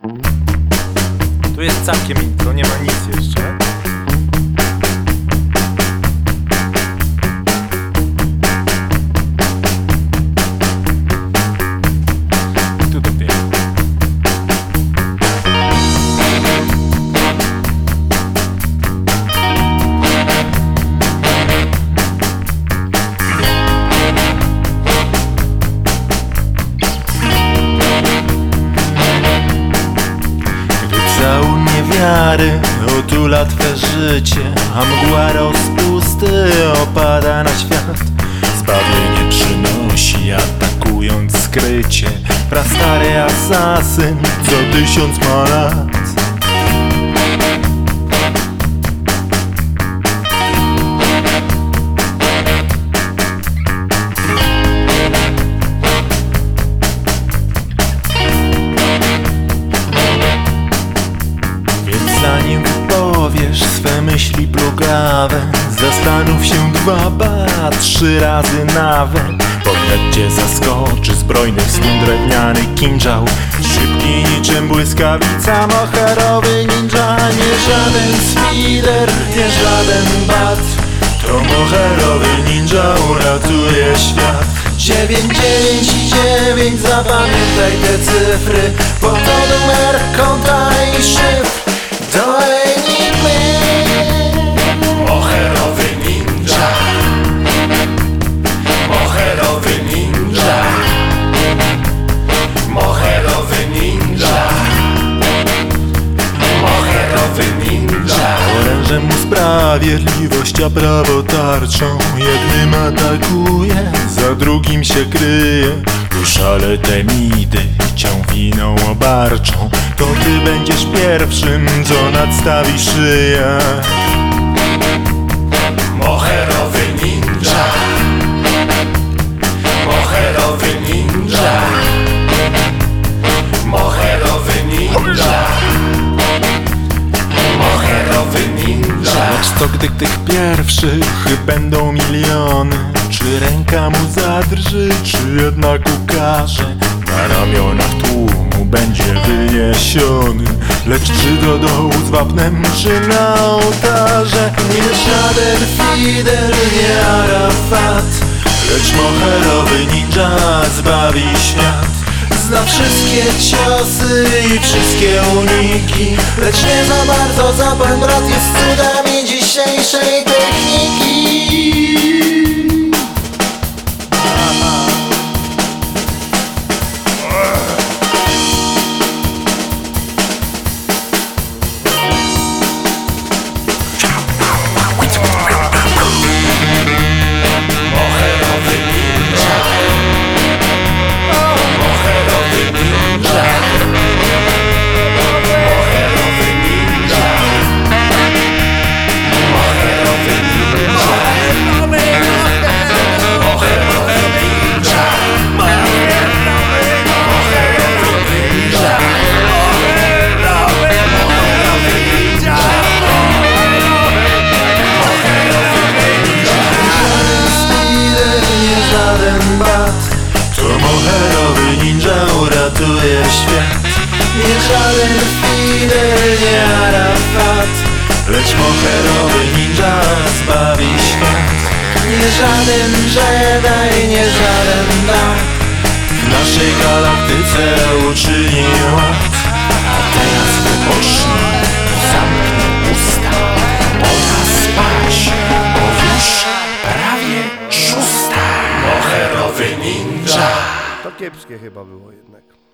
Tu jest całkiem intro, nie ma nic jeszcze. Tu dopiero. Całun niewiary otula twe życie, a mgła rozpusty opada na świat. Zbawienie przynosi, atakując skrycie, prastary asasyn co 1000 ma lat. Zanim wypowiesz swe myśli plugawe, zastanów się 2, 3 razy nawet. Bo wnet cię zaskoczy zbrojny w swym drewniany kinżał, szybki niczym błyskawica, moherowy ninja. Nie żaden spider, nie żaden bat, to moherowy ninja uratuje świat. 999, zapamiętaj te cyfry, bo to numer konta i szyfr. To enigmy. Moherowy ninja, moherowy ninja, moherowy ninja, moherowy ninja. Orężem mu sprawiedliwość, a prawo tarczą. Jednym atakuje, za drugim się kryje. Szale te midy cię winą obarczą, to ty będziesz pierwszym, co nadstawi szyję. Moherowy ninja, moherowy ninja, moherowy ninja, moherowy ninja. Lecz co gdy tych pierwszych będą miliony, czy ręka mu zadrży, czy jednak ukaże? Na ramionach tłumu będzie wyniesiony, lecz czy do dołu z wapnem, czy na ołtarze? Nie żaden Fidel, nie Arafat, lecz moherowy ninja zbawi świat. Zna wszystkie ciosy i wszystkie uniki, lecz nie za bardzo za pan brat jest cudami dzisiejszej techniki. Uratuje świat. Nie żaden Fidel, nie Arafat, lecz moherowy ninja zbawi świat. Nie żaden Jedi, nie żaden Dark, w naszej galaktyce uczyni ład. A teraz wypocznij, zamknij usta, pora spać, bo już prawie 6. Moherowy ninja. To kiepskie chyba było jednak.